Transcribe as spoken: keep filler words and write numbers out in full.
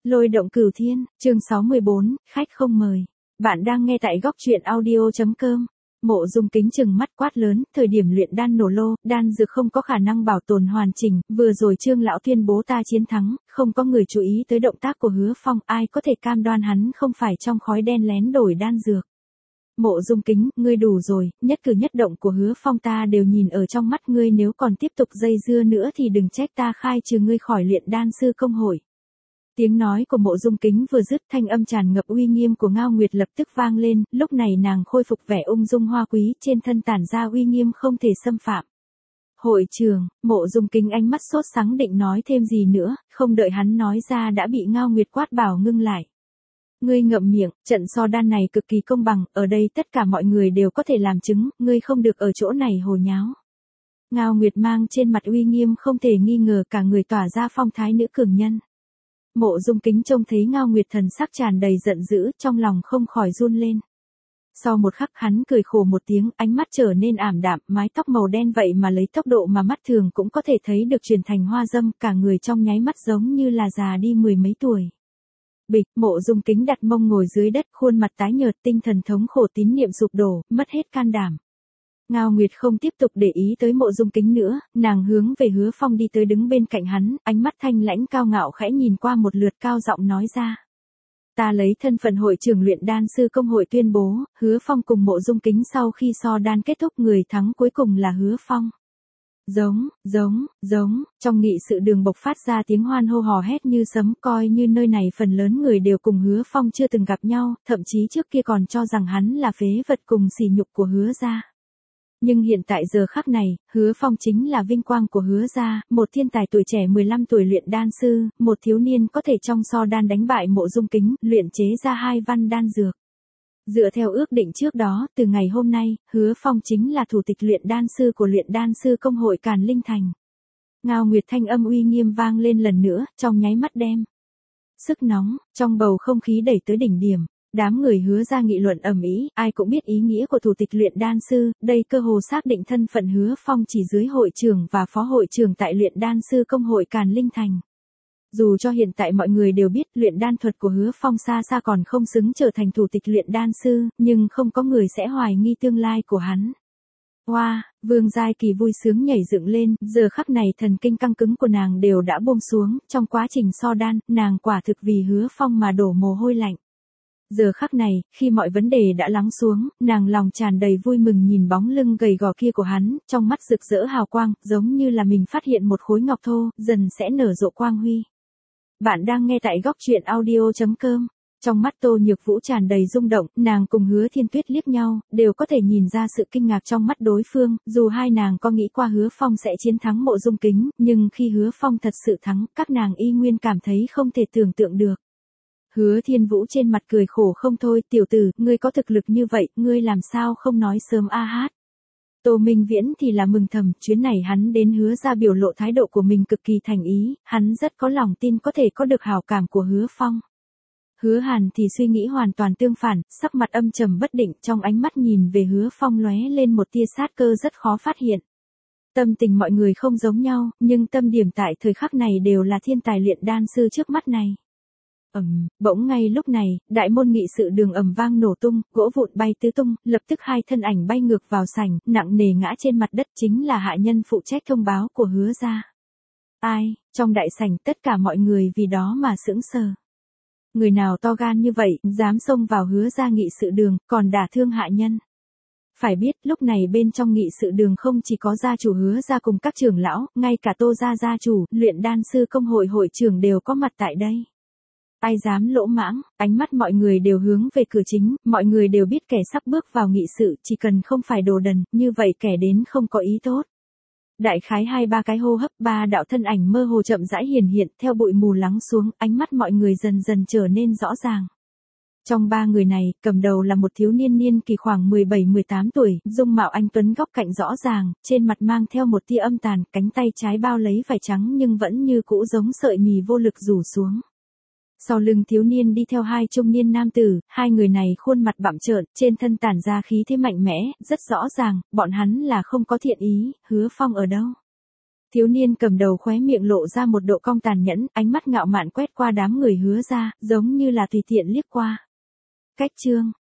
Lôi động cửu thiên, chương sáu mươi bốn, khách không mời. Bạn đang nghe tại góc truyện audio chấm com. Mộ Dung Kính trừng mắt quát lớn, thời điểm luyện đan nổ lô, đan dược không có khả năng bảo tồn hoàn chỉnh, vừa rồi Trương lão tuyên bố ta chiến thắng, không có người chú ý tới động tác của Hứa Phong, ai có thể cam đoan hắn không phải trong khói đen lén đổi đan dược. Mộ Dung Kính, ngươi đủ rồi, nhất cử nhất động của Hứa Phong ta đều nhìn ở trong mắt ngươi, nếu còn tiếp tục dây dưa nữa thì đừng trách ta khai trừ ngươi khỏi luyện đan sư công hội. Tiếng nói của Mộ Dung Kính vừa dứt, thanh âm tràn ngập uy nghiêm của Ngao Nguyệt lập tức vang lên, lúc này nàng khôi phục vẻ ung dung hoa quý, trên thân tản ra uy nghiêm không thể xâm phạm. Hội trường, Mộ Dung Kính ánh mắt sốt sắng định nói thêm gì nữa, không đợi hắn nói ra đã bị Ngao Nguyệt quát bảo ngưng lại. Ngươi ngậm miệng, trận so đan này cực kỳ công bằng, ở đây tất cả mọi người đều có thể làm chứng, ngươi không được ở chỗ này hồ nháo. Ngao Nguyệt mang trên mặt uy nghiêm không thể nghi ngờ, cả người tỏa ra phong thái nữ cường nhân. Mộ Dung Kính trông thấy Ngao Nguyệt thần sắc tràn đầy giận dữ, trong lòng không khỏi run lên. Sau một khắc hắn cười khổ một tiếng, ánh mắt trở nên ảm đạm, mái tóc màu đen vậy mà lấy tốc độ mà mắt thường cũng có thể thấy được chuyển thành hoa dâm, cả người trong nháy mắt giống như là già đi mười mấy tuổi. Bịch, Mộ Dung Kính đặt mông ngồi dưới đất, khuôn mặt tái nhợt, tinh thần thống khổ, tín niệm sụp đổ, mất hết can đảm. Ngao Nguyệt không tiếp tục để ý tới Mộ Dung Kính nữa, nàng hướng về Hứa Phong đi tới đứng bên cạnh hắn, ánh mắt thanh lãnh cao ngạo khẽ nhìn qua một lượt, cao giọng nói ra. Ta lấy thân phận hội trưởng luyện đan sư công hội tuyên bố, Hứa Phong cùng Mộ Dung Kính sau khi so đan kết thúc, người thắng cuối cùng là Hứa Phong. Giống, giống, giống, trong nghị sự đường bộc phát ra tiếng hoan hô hò hét như sấm, coi như nơi này phần lớn người đều cùng Hứa Phong chưa từng gặp nhau, thậm chí trước kia còn cho rằng hắn là phế vật cùng sỉ nhục của Hứa gia. Nhưng hiện tại giờ khắc này, Hứa Phong chính là vinh quang của Hứa gia, một thiên tài tuổi trẻ mười lăm tuổi luyện đan sư, một thiếu niên có thể trong so đan đánh bại Mộ Dung Kính, luyện chế ra hai văn đan dược. Dựa theo ước định trước đó, từ ngày hôm nay, Hứa Phong chính là thủ tịch luyện đan sư của luyện đan sư công hội Càn Linh Thành. Ngao Nguyệt thanh âm uy nghiêm vang lên lần nữa, trong nháy mắt đem sức nóng, trong bầu không khí đẩy tới đỉnh điểm. Đám người Hứa ra nghị luận ầm ĩ, ai cũng biết ý nghĩa của thủ tịch luyện đan sư, đây cơ hồ xác định thân phận Hứa Phong chỉ dưới hội trưởng và phó hội trưởng tại luyện đan sư công hội Càn Linh Thành. Dù cho hiện tại mọi người đều biết luyện đan thuật của Hứa Phong xa xa còn không xứng trở thành thủ tịch luyện đan sư, nhưng không có người sẽ hoài nghi tương lai của hắn. Hoa, wow, Vương Giai Kỳ vui sướng nhảy dựng lên, giờ khắc này thần kinh căng cứng của nàng đều đã buông xuống, trong quá trình so đan, nàng quả thực vì Hứa Phong mà đổ mồ hôi lạnh. Giờ khắc này, khi mọi vấn đề đã lắng xuống, nàng lòng tràn đầy vui mừng nhìn bóng lưng gầy gò kia của hắn, trong mắt rực rỡ hào quang, giống như là mình phát hiện một khối ngọc thô, dần sẽ nở rộ quang huy. Bạn đang nghe tại góc truyện audio chấm com. Trong mắt Tô Nhược Vũ tràn đầy rung động, nàng cùng Hứa Thiên Tuyết liếc nhau, đều có thể nhìn ra sự kinh ngạc trong mắt đối phương, dù hai nàng có nghĩ qua Hứa Phong sẽ chiến thắng Mộ Dung Kính, nhưng khi Hứa Phong thật sự thắng, các nàng y nguyên cảm thấy không thể tưởng tượng được. Hứa Thiên Vũ trên mặt cười khổ không thôi, tiểu tử, ngươi có thực lực như vậy, ngươi làm sao không nói sớm a hát. Tô Minh Viễn thì là mừng thầm, chuyến này hắn đến Hứa ra biểu lộ thái độ của mình cực kỳ thành ý, hắn rất có lòng tin có thể có được hảo cảm của Hứa Phong. Hứa Hàn thì suy nghĩ hoàn toàn tương phản, sắc mặt âm trầm bất định, trong ánh mắt nhìn về Hứa Phong lóe lên một tia sát cơ rất khó phát hiện. Tâm tình mọi người không giống nhau, nhưng tâm điểm tại thời khắc này đều là thiên tài luyện đan sư trước mắt này. Ầm, bỗng ngay lúc này, đại môn nghị sự đường ầm vang nổ tung, gỗ vụn bay tứ tung, lập tức hai thân ảnh bay ngược vào sảnh, nặng nề ngã trên mặt đất, chính là hạ nhân phụ trách thông báo của Hứa gia. Ai, trong đại sảnh tất cả mọi người vì đó mà sững sờ. Người nào to gan như vậy, dám xông vào Hứa gia nghị sự đường, còn đả thương hạ nhân. Phải biết, lúc này bên trong nghị sự đường không chỉ có gia chủ Hứa gia cùng các trưởng lão, ngay cả Tô gia gia chủ, luyện đan sư công hội hội trưởng đều có mặt tại đây. Ai dám lỗ mãng, ánh mắt mọi người đều hướng về cửa chính, mọi người đều biết kẻ sắp bước vào nghị sự, chỉ cần không phải đồ đần, như vậy kẻ đến không có ý tốt. Đại khái hai ba cái hô hấp, ba đạo thân ảnh mơ hồ chậm rãi hiển hiện, theo bụi mù lắng xuống, ánh mắt mọi người dần dần trở nên rõ ràng. Trong ba người này, cầm đầu là một thiếu niên niên kỳ khoảng mười bảy mười tám tuổi, dung mạo anh tuấn góc cạnh rõ ràng, trên mặt mang theo một tia âm tàn, cánh tay trái bao lấy vải trắng nhưng vẫn như cũ giống sợi mì vô lực rủ xuống. Sau lưng thiếu niên đi theo hai trung niên nam tử, hai người này khuôn mặt bặm trợn, trên thân tản ra khí thế mạnh mẽ, rất rõ ràng, bọn hắn là không có thiện ý. Hứa Phong ở đâu? Thiếu niên cầm đầu khóe miệng lộ ra một độ cong tàn nhẫn, ánh mắt ngạo mạn quét qua đám người Hứa ra, giống như là tùy tiện liếc qua. Cách chương